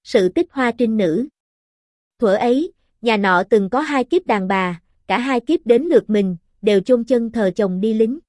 Sự tích Hoa Trinh Nữ. Thuở ấy, nhà nọ từng có 2 kiếp đàn bà, cả 2 kiếp đến lượt mình, đều chôn chân thờ chồng đi lính.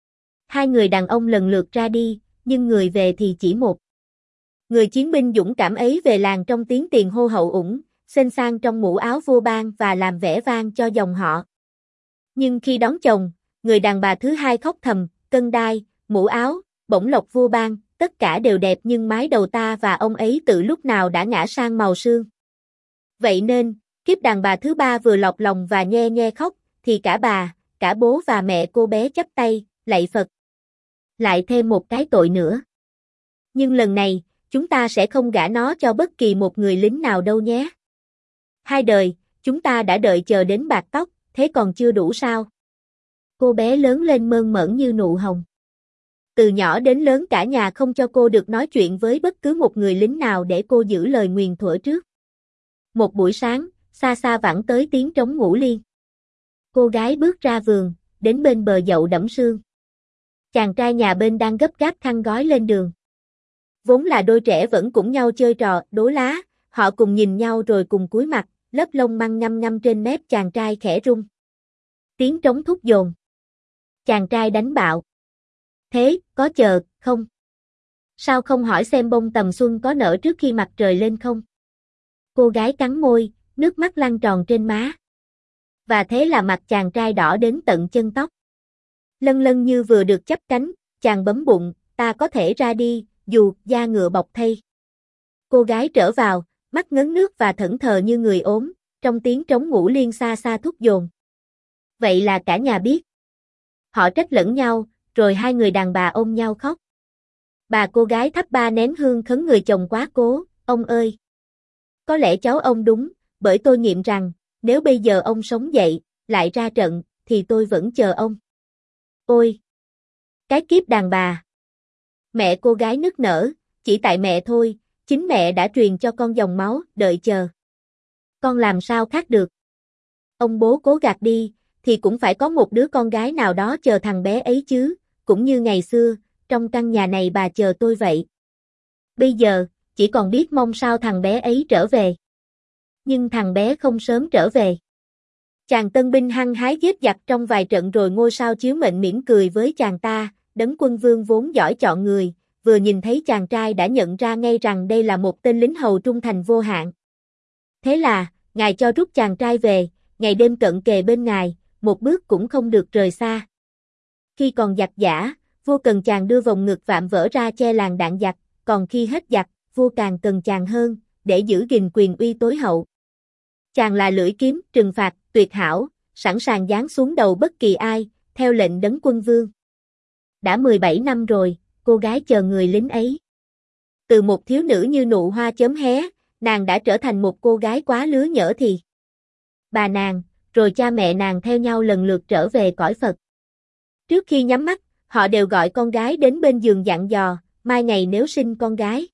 2 người đàn ông lần lượt ra đi, nhưng người về thì chỉ một. Người chiến binh dũng cảm ấy về làng trong tiếng tiền hô hậu ủng, xên sang trong mũ áo vua ban và làm vẻ vang cho dòng họ. Nhưng khi đón chồng, người đàn bà thứ 2 khóc thầm, cân đai, mũ áo, bổng lộc vua ban, tất cả đều đẹp nhưng mái đầu ta và ông ấy từ lúc nào đã ngã sang màu sương. Vậy nên, kiếp đàn bà thứ 3 vừa lọt lòng và nhe nhe khóc, thì cả bà, cả bố và mẹ cô bé chắp tay, lạy Phật. Lại thêm một cái tội nữa. Nhưng lần này, chúng ta sẽ không gả nó cho bất kỳ một người lính nào đâu nhé. 2 đời, chúng ta đã đợi chờ đến bạc tóc, thế còn chưa đủ sao? Cô bé lớn lên mơn mởn như nụ hồng. Từ nhỏ đến lớn cả nhà không cho cô được nói chuyện với bất cứ một người lính nào để cô giữ lời nguyền thuở trước. Một buổi sáng, xa xa vẳng tới tiếng trống ngũ liên. Cô gái bước ra vườn, đến bên bờ dậu đẫm sương. Chàng trai nhà bên đang gấp gáp khăn gói lên đường. Vốn là đôi trẻ vẫn cùng nhau chơi trò đố lá, họ cùng nhìn nhau rồi cùng cúi mặt, lớp lông măng ngăm ngăm trên mép chàng trai khẽ rung. Tiếng trống thúc dồn. Chàng trai đánh bạo. Thế, có chờ, không? Sao không hỏi xem bông tầm xuân có nở trước khi mặt trời lên không? Cô gái cắn môi, nước mắt lăn tròn trên má. Và thế là mặt chàng trai đỏ đến tận chân tóc. Lân lân như vừa được chắp cánh, chàng bấm bụng, ta có thể ra đi, dù da ngựa bọc thây. Cô gái trở vào, mắt ngấn nước và thẫn thờ như người ốm, trong tiếng trống ngũ liên xa xa thúc dồn. Vậy là cả nhà biết. Họ trách lẫn nhau, rồi 2 người đàn bà ôm nhau khóc. Bà cô gái thắp 3 nén hương khấn người chồng quá cố, ông ơi! Có lẽ cháu ông đúng, bởi tôi nghiệm rằng, nếu bây giờ ông sống dậy, lại ra trận, thì tôi vẫn chờ ông. Ôi! Cái kiếp đàn bà! Mẹ cô gái nức nở, chỉ tại mẹ thôi, chính mẹ đã truyền cho con dòng máu, đợi chờ. Con làm sao khác được? Ông bố cố gạt đi, thì cũng phải có một đứa con gái nào đó chờ thằng bé ấy chứ, cũng như ngày xưa, trong căn nhà này bà chờ tôi vậy. Bây giờ, chỉ còn biết mong sao thằng bé ấy trở về. Nhưng thằng bé không sớm trở về. Chàng tân binh hăng hái giết giặc trong vài trận rồi ngôi sao chiếu mệnh mỉm cười với chàng ta, Đấng Quân Vương vốn giỏi chọn người, vừa nhìn thấy chàng trai đã nhận ra ngay rằng đây là một tên lính hầu trung thành vô hạn. Thế là, ngài cho rút chàng trai về, ngày đêm cận kề bên ngài, một bước cũng không được rời xa. Khi còn giặc giả, vua cần chàng đưa vòng ngực vạm vỡ ra che làn đạn giặc, còn khi hết giặc, vua càng cần chàng hơn, để giữ gìn quyền uy tối hậu. Chàng là lưỡi kiếm, trừng phạt, tuyệt hảo, sẵn sàng giáng xuống đầu bất kỳ ai, theo lệnh Đấng Quân Vương. Đã 17 năm rồi, cô gái chờ người lính ấy. Từ một thiếu nữ như nụ hoa chớm hé, nàng đã trở thành một cô gái quá lứa nhỡ thì. Bà nàng, rồi cha mẹ nàng theo nhau lần lượt trở về cõi Phật. Trước khi nhắm mắt, họ đều gọi con gái đến bên giường dặn dò, mai ngày nếu sinh con gái.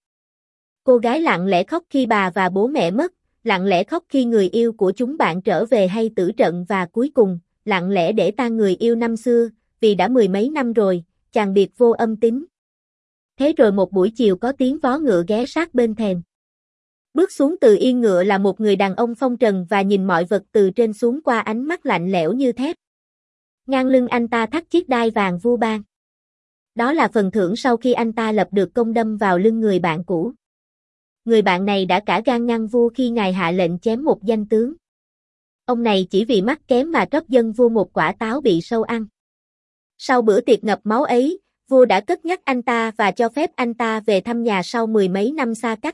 Cô gái lặng lẽ khóc khi bà và bố mẹ mất, lặng lẽ khóc khi người yêu của chúng bạn trở về hay tử trận và cuối cùng, lặng lẽ để tang người yêu năm xưa, vì đã 10 mấy năm rồi, chàng biệt vô âm tín. Thế rồi một buổi chiều có tiếng vó ngựa ghé sát bên thềm. Bước xuống từ yên ngựa là một người đàn ông phong trần và nhìn mọi vật từ trên xuống qua ánh mắt lạnh lẽo như thép. Ngang lưng anh ta thắt chiếc đai vàng vua ban. Đó là phần thưởng sau khi anh ta lập được công đâm vào lưng người bạn cũ. Người bạn này đã cả gan ngăn vua khi ngài hạ lệnh chém một danh tướng. Ông này chỉ vì mắt kém mà trót dân vua một quả táo bị sâu ăn. Sau bữa tiệc ngập máu ấy, vua đã cất nhắc anh ta và cho phép anh ta về thăm nhà sau 10 mấy năm xa cách.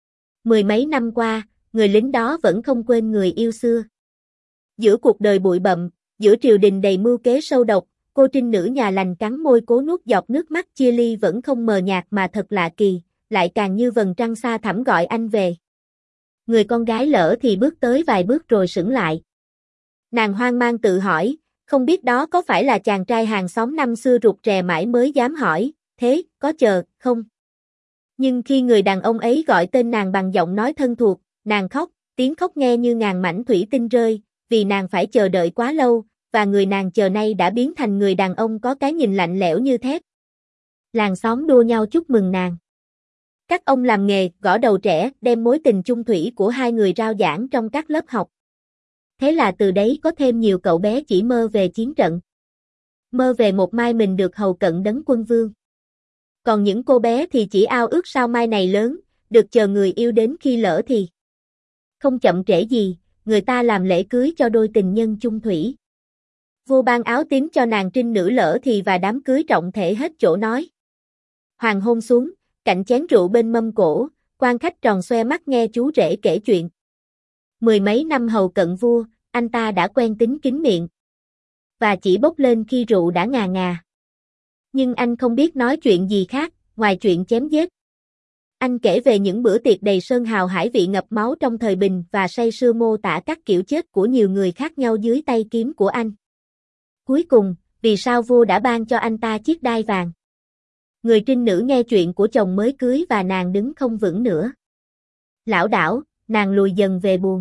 10 mấy năm qua, người lính đó vẫn không quên người yêu xưa. Giữa cuộc đời bụi bặm, giữa triều đình đầy mưu kế sâu độc, cô trinh nữ nhà lành cắn môi cố nuốt giọt nước mắt chia ly vẫn không mờ nhạt mà thật lạ kỳ, lại càng như vầng trăng xa thẳm gọi anh về. Người con gái lỡ thì bước tới vài bước rồi sững lại. Nàng hoang mang tự hỏi, không biết đó có phải là chàng trai hàng xóm năm xưa rụt rè mãi mới dám hỏi, thế, có chờ, không? Nhưng khi người đàn ông ấy gọi tên nàng bằng giọng nói thân thuộc, nàng khóc, tiếng khóc nghe như ngàn mảnh thủy tinh rơi, vì nàng phải chờ đợi quá lâu, và người nàng chờ nay đã biến thành người đàn ông có cái nhìn lạnh lẽo như thép. Làng xóm đua nhau chúc mừng nàng. Các ông làm nghề gõ đầu trẻ, đem mối tình chung thủy của hai người rao giảng trong các lớp học. Thế là từ đấy có thêm nhiều cậu bé chỉ mơ về chiến trận. Mơ về một mai mình được hầu cận Đấng Quân Vương. Còn những cô bé thì chỉ ao ước sao mai này lớn, được chờ người yêu đến khi lỡ thì. Không chậm trễ gì, người ta làm lễ cưới cho đôi tình nhân chung thủy. Vua ban áo tím cho nàng trinh nữ lỡ thì và đám cưới trọng thể hết chỗ nói. Hoàng hôn xuống, cạnh chén rượu bên mâm cổ, quan khách tròn xoe mắt nghe chú rể kể chuyện. Mười mấy năm hầu cận vua, anh ta đã quen tính kín miệng. Và chỉ bốc lên khi rượu đã ngà ngà. Nhưng anh không biết nói chuyện gì khác, ngoài chuyện chém giết. Anh kể về những bữa tiệc đầy sơn hào hải vị ngập máu trong thời bình và say sưa mô tả các kiểu chết của nhiều người khác nhau dưới tay kiếm của anh. Cuối cùng, vì sao vua đã ban cho anh ta chiếc đai vàng? Người trinh nữ nghe chuyện của chồng mới cưới và nàng đứng không vững nữa. Lảo đảo, nàng lùi dần về buồng.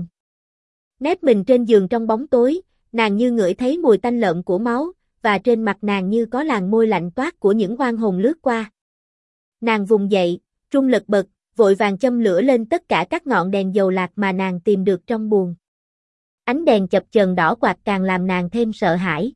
Nép mình trên giường trong bóng tối, nàng như ngửi thấy mùi tanh lợm của máu, và trên mặt nàng như có làn môi lạnh toát của những oan hồn lướt qua. Nàng vùng dậy, run lật bật, vội vàng châm lửa lên tất cả các ngọn đèn dầu lạc mà nàng tìm được trong buồng. Ánh đèn chập chờn đỏ quạt càng làm nàng thêm sợ hãi.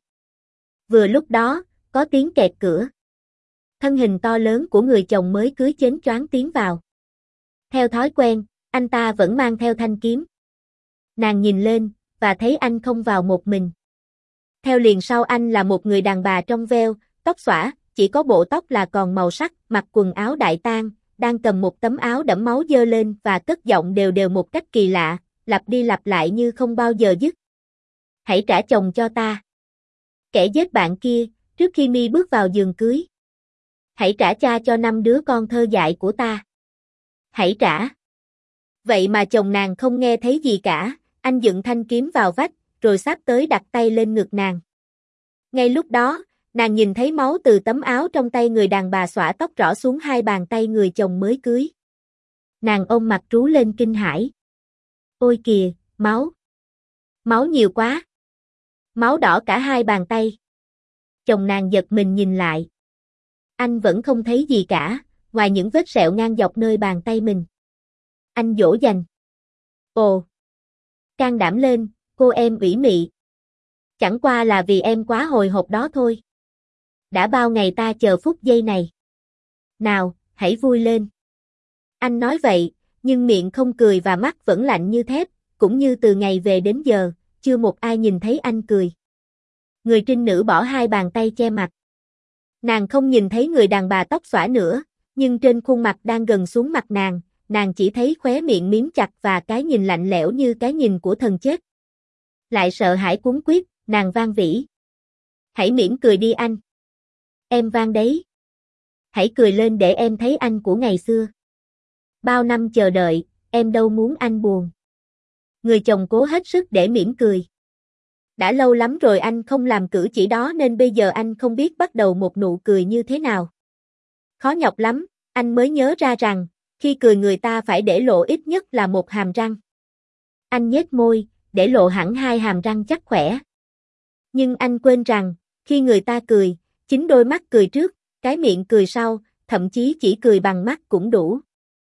Vừa lúc đó, có tiếng kẹt cửa. Thân hình to lớn của người chồng mới cưới chến choáng tiến vào. Theo thói quen, anh ta vẫn mang theo thanh kiếm. Nàng nhìn lên, và thấy anh không vào một mình. Theo liền sau anh là một người đàn bà trong veo, tóc xõa, chỉ có bộ tóc là còn màu sắc, mặc quần áo đại tang, đang cầm một tấm áo đẫm máu giơ lên và cất giọng đều đều một cách kỳ lạ, lặp đi lặp lại như không bao giờ dứt. Hãy trả chồng cho ta. Kẻ giết bạn kia, trước khi mi bước vào giường cưới. Hãy trả cha cho 5 đứa con thơ dại của ta. Hãy trả. Vậy mà chồng nàng không nghe thấy gì cả, anh dựng thanh kiếm vào vách, rồi sắp tới đặt tay lên ngực nàng. Ngay lúc đó, nàng nhìn thấy máu từ tấm áo trong tay người đàn bà xõa tóc rõ xuống hai bàn tay người chồng mới cưới. Nàng ôm mặt trú lên kinh hãi. Ôi kìa, máu! Máu nhiều quá! Máu đỏ cả hai bàn tay. Chồng nàng giật mình nhìn lại. Anh vẫn không thấy gì cả, ngoài những vết sẹo ngang dọc nơi bàn tay mình. Anh dỗ dành. Ồ! Can đảm lên, cô em ủy mị. Chẳng qua là vì em quá hồi hộp đó thôi. Đã bao ngày ta chờ phút giây này. Nào, hãy vui lên. Anh nói vậy, nhưng miệng không cười và mắt vẫn lạnh như thép, cũng như từ ngày về đến giờ, chưa một ai nhìn thấy anh cười. Người trinh nữ bỏ hai bàn tay che mặt. Nàng không nhìn thấy người đàn bà tóc xõa nữa, nhưng trên khuôn mặt đang gần xuống mặt nàng chỉ thấy khóe miệng miếm chặt và cái nhìn lạnh lẽo như cái nhìn của thần chết. Lại sợ hãi cuống quýt, nàng van vỉ. Hãy mỉm cười đi anh. Em van đấy. Hãy cười lên để em thấy anh của ngày xưa. Bao năm chờ đợi, em đâu muốn anh buồn. Người chồng cố hết sức để mỉm cười. Đã lâu lắm rồi anh không làm cử chỉ đó nên bây giờ anh không biết bắt đầu một nụ cười như thế nào. Khó nhọc lắm, anh mới nhớ ra rằng, khi cười người ta phải để lộ ít nhất là một hàm răng. Anh nhếch môi, để lộ hẳn hai hàm răng chắc khỏe. Nhưng anh quên rằng, khi người ta cười, chính đôi mắt cười trước, cái miệng cười sau, thậm chí chỉ cười bằng mắt cũng đủ.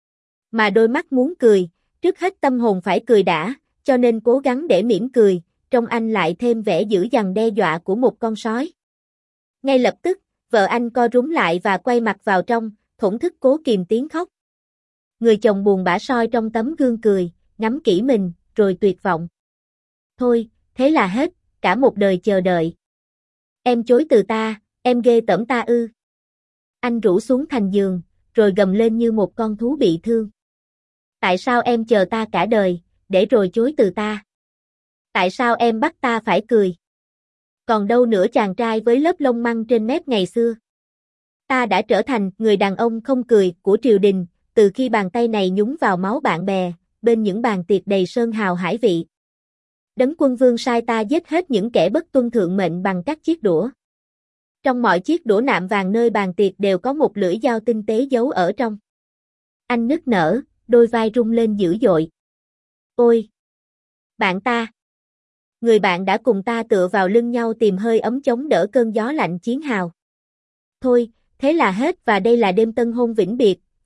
Mà đôi mắt muốn cười, trước hết tâm hồn phải cười đã, cho nên cố gắng để mỉm cười, trong anh lại thêm vẻ dữ dằn đe dọa của một con sói. Ngay lập tức, vợ anh co rúm lại và quay mặt vào trong, thổn thức cố kìm tiếng khóc. Người chồng buồn bã soi trong tấm gương cười, ngắm kỹ mình, rồi tuyệt vọng. Thôi, thế là hết, cả một đời chờ đợi. Em chối từ ta, em ghê tởm ta ư. Anh rũ xuống thành giường, rồi gầm lên như một con thú bị thương. Tại sao em chờ ta cả đời, để rồi chối từ ta? Tại sao em bắt ta phải cười? Còn đâu nữa chàng trai với lớp lông măng trên mép ngày xưa? Ta đã trở thành người đàn ông không cười của triều đình, từ khi bàn tay này nhúng vào máu bạn bè, bên những bàn tiệc đầy sơn hào hải vị. Đấng Quân Vương sai ta giết hết những kẻ bất tuân thượng mệnh bằng các chiếc đũa. Trong mọi chiếc đũa nạm vàng nơi bàn tiệc đều có một lưỡi dao tinh tế giấu ở trong. Anh nức nở, đôi vai rung lên dữ dội. Ôi! Bạn ta! Người bạn đã cùng ta tựa vào lưng nhau tìm hơi ấm chống đỡ cơn gió lạnh chiến hào. Thôi, thế là hết và đây là đêm tân hôn vĩnh biệt,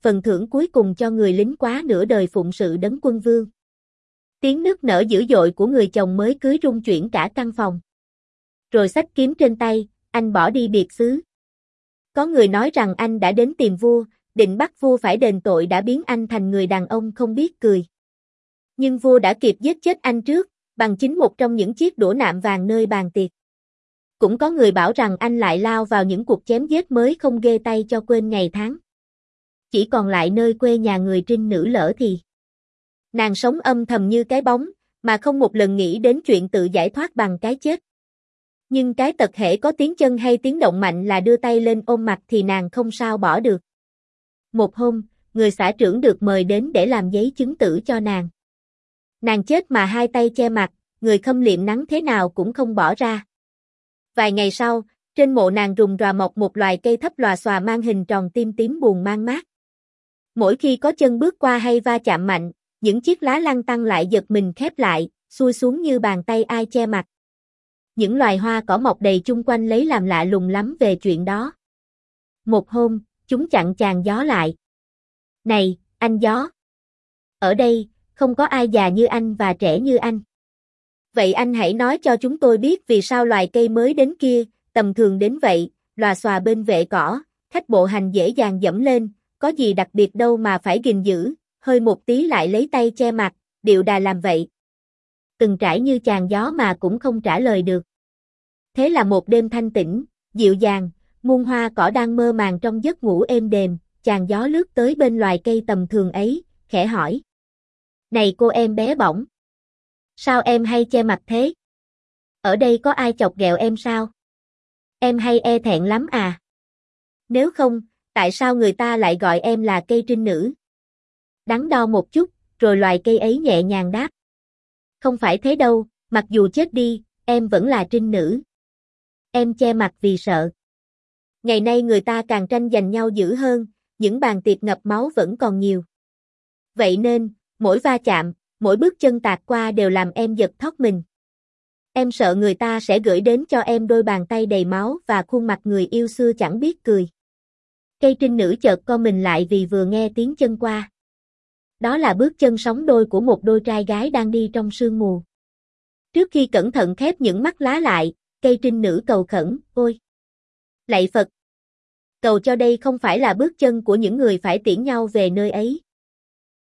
phần thưởng cuối cùng cho người lính quá nửa đời phụng sự Đấng Quân Vương. Tiếng nức nở dữ dội của người chồng mới cưới rung chuyển cả căn phòng. Rồi xách kiếm trên tay, anh bỏ đi biệt xứ. Có người nói rằng anh đã đến tìm vua, định bắt vua phải đền tội đã biến anh thành người đàn ông không biết cười. Nhưng vua đã kịp giết chết anh trước, bằng chính một trong những chiếc đũa nạm vàng nơi bàn tiệc. Cũng có người bảo rằng anh lại lao vào những cuộc chém giết mới không ghê tay cho quên ngày tháng. Chỉ còn lại nơi quê nhà người trinh nữ Lỡ thì nàng sống âm thầm như cái bóng, mà không một lần nghĩ đến chuyện tự giải thoát bằng cái chết. Nhưng cái tật hễ có tiếng chân hay tiếng động mạnh là đưa tay lên ôm mặt thì nàng không sao bỏ được. Một hôm, người xã trưởng được mời đến để làm giấy chứng tử cho nàng. Nàng chết mà hai tay che mặt, người khâm liệm nắng thế nào cũng không bỏ ra. Vài ngày sau, trên mộ nàng rùng ròa mọc một loài cây thấp lòa xòa mang hình tròn tim tím buồn man mác. Mỗi khi có chân bước qua hay va chạm mạnh, những chiếc lá lăn tăn lại giật mình khép lại, xuôi xuống như bàn tay ai che mặt. Những loài hoa cỏ mọc đầy chung quanh lấy làm lạ lùng lắm về chuyện đó. Một hôm, chúng chặn chàng gió lại. Này, anh gió! Ở đây, không có ai già như anh và trẻ như anh. Vậy anh hãy nói cho chúng tôi biết vì sao loài cây mới đến kia, tầm thường đến vậy, lòa xòa bên vệ cỏ, khách bộ hành dễ dàng dẫm lên, có gì đặc biệt đâu mà phải gìn giữ, hơi một tí lại lấy tay che mặt, điệu đà làm vậy. Từng trải như chàng gió mà cũng không trả lời được. Thế là một đêm thanh tĩnh, dịu dàng, muôn hoa cỏ đang mơ màng trong giấc ngủ êm đềm, chàng gió lướt tới bên loài cây tầm thường ấy, khẽ hỏi. Này cô em bé bỏng! Sao em hay che mặt thế? Ở đây có ai chọc ghẹo em sao? Em hay e thẹn lắm à? Nếu không, tại sao người ta lại gọi em là cây trinh nữ? Đắn đo một chút, rồi loài cây ấy nhẹ nhàng đáp. Không phải thế đâu, mặc dù chết đi, em vẫn là trinh nữ. Em che mặt vì sợ. Ngày nay người ta càng tranh giành nhau dữ hơn, những bàn tiệc ngập máu vẫn còn nhiều. Vậy nên, mỗi va chạm, mỗi bước chân tạt qua đều làm em giật thót mình. Em sợ người ta sẽ gửi đến cho em đôi bàn tay đầy máu và khuôn mặt người yêu xưa chẳng biết cười. Cây trinh nữ chợt co mình lại vì vừa nghe tiếng chân qua. Đó là bước chân sóng đôi của một đôi trai gái đang đi trong sương mù. Trước khi cẩn thận khép những mắt lá lại, cây trinh nữ cầu khẩn, ôi! Lạy Phật! Cầu cho đây không phải là bước chân của những người phải tiễn nhau về nơi ấy.